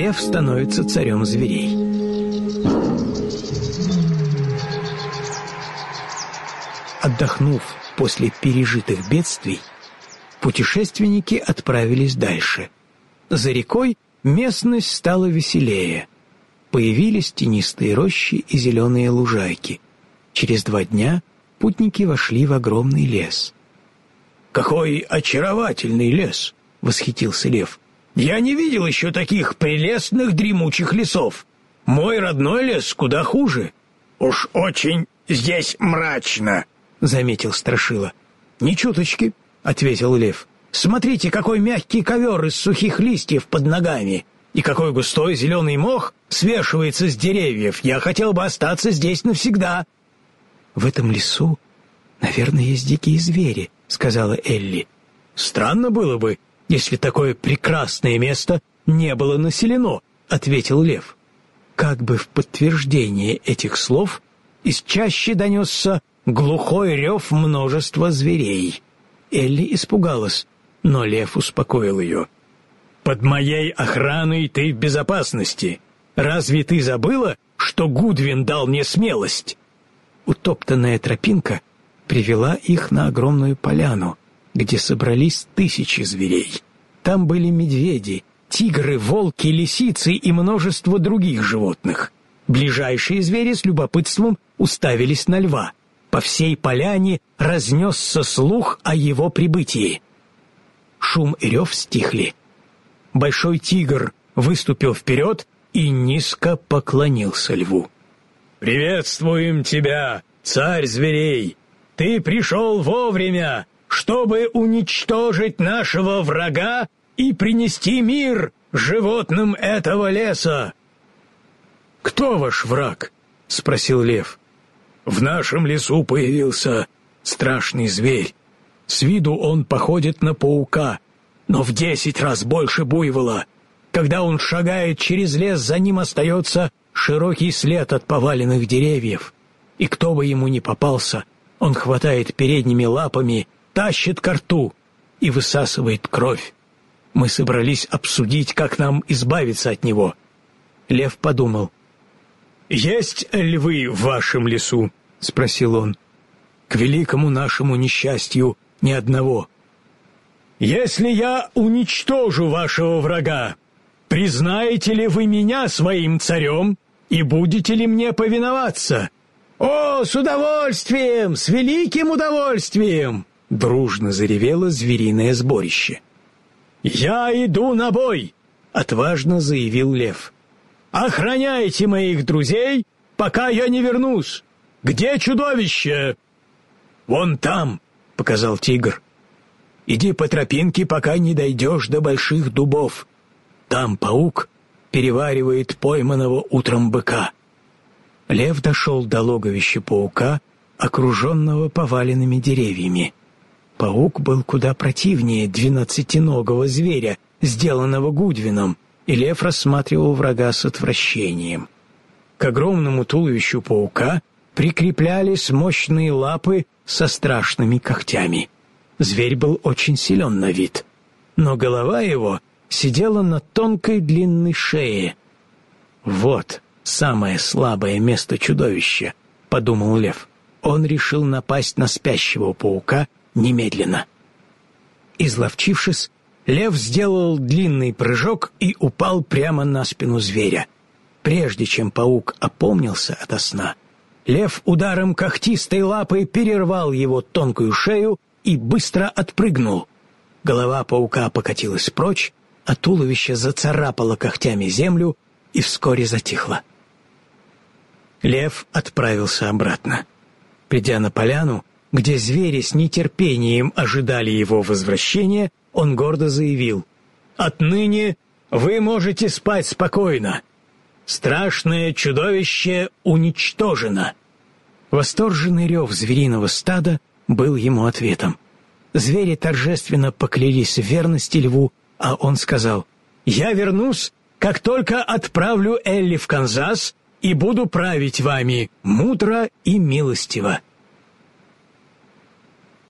лев становится царем зверей. Отдохнув после пережитых бедствий, путешественники отправились дальше. За рекой местность стала веселее. Появились тенистые рощи и зеленые лужайки. Через 2 дня путники вошли в огромный лес. «Какой очаровательный лес!» — восхитился лев. «Я не видел еще таких прелестных дремучих лесов. Мой родной лес куда хуже». «Уж очень здесь мрачно», — заметил Страшила. «Ни чуточки», — ответил лев. «Смотрите, какой мягкий ковер из сухих листьев под ногами, и какой густой зеленый мох свешивается с деревьев. Я хотел бы остаться здесь навсегда». «В этом лесу, наверное, есть дикие звери», — сказала Элли. «Странно было бы, если такое прекрасное место не было населено», — ответил лев. Как бы в подтверждение этих слов из чащи донесся глухой рев множества зверей. Элли испугалась, но лев успокоил ее. «Под моей охраной ты в безопасности. Разве ты забыла, что Гудвин дал мне смелость?» Утоптанная тропинка привела их на огромную поляну, где собрались 1000 зверей. Там были медведи, тигры, волки, лисицы и множество других животных. Ближайшие звери с любопытством уставились на льва. По всей поляне разнесся слух о его прибытии. Шум и рев стихли. Большой тигр выступил вперед и низко поклонился льву. «Приветствуем тебя, царь зверей! Ты пришел вовремя, чтобы уничтожить нашего врага и принести мир животным этого леса». «Кто ваш враг?» — спросил лев. «В нашем лесу появился страшный зверь. С виду он походит на паука, но в 10 раз больше буйвола. Когда он шагает через лес, за ним остается широкий след от поваленных деревьев. И кто бы ему ни попался, он хватает передними лапами, тащит ко рту и высасывает кровь. Мы собрались обсудить, как нам избавиться от него». Лев подумал. «Есть львы в вашем лесу?» — спросил он. «К великому нашему несчастью ни одного». «Если я уничтожу вашего врага, признаете ли вы меня своим царем и будете ли мне повиноваться?» «О, с удовольствием, с великим удовольствием!» — дружно заревело звериное сборище. «Я иду на бой!» — отважно заявил лев. «Охраняйте моих друзей, пока я не вернусь. Где чудовище?» «Вон там», — показал тигр. «Иди по тропинке, пока не дойдешь до больших дубов. Там паук переваривает пойманного утром быка». Лев дошел до логовища паука, окруженного поваленными деревьями. Паук был куда противнее 12-ногого зверя, сделанного Гудвином, и лев рассматривал врага с отвращением. К огромному туловищу паука прикреплялись мощные лапы со страшными когтями. Зверь был очень силен на вид, но голова его сидела на тонкой длинной шее. «Вот самое слабое место чудовища», — подумал лев. Он решил напасть на спящего паука немедленно. Изловчившись, лев сделал длинный прыжок и упал прямо на спину зверя. Прежде чем паук опомнился ото сна, лев ударом когтистой лапы перервал его тонкую шею и быстро отпрыгнул. Голова паука покатилась прочь, а туловище зацарапало когтями землю и вскоре затихло. Лев отправился обратно. Придя на поляну, где звери с нетерпением ожидали его возвращения, он гордо заявил: «Отныне вы можете спать спокойно. Страшное чудовище уничтожено». Восторженный рев звериного стада был ему ответом. Звери торжественно поклялись в верности льву, а он сказал: «Я вернусь, как только отправлю Элли в Канзас, и буду править вами мудро и милостиво».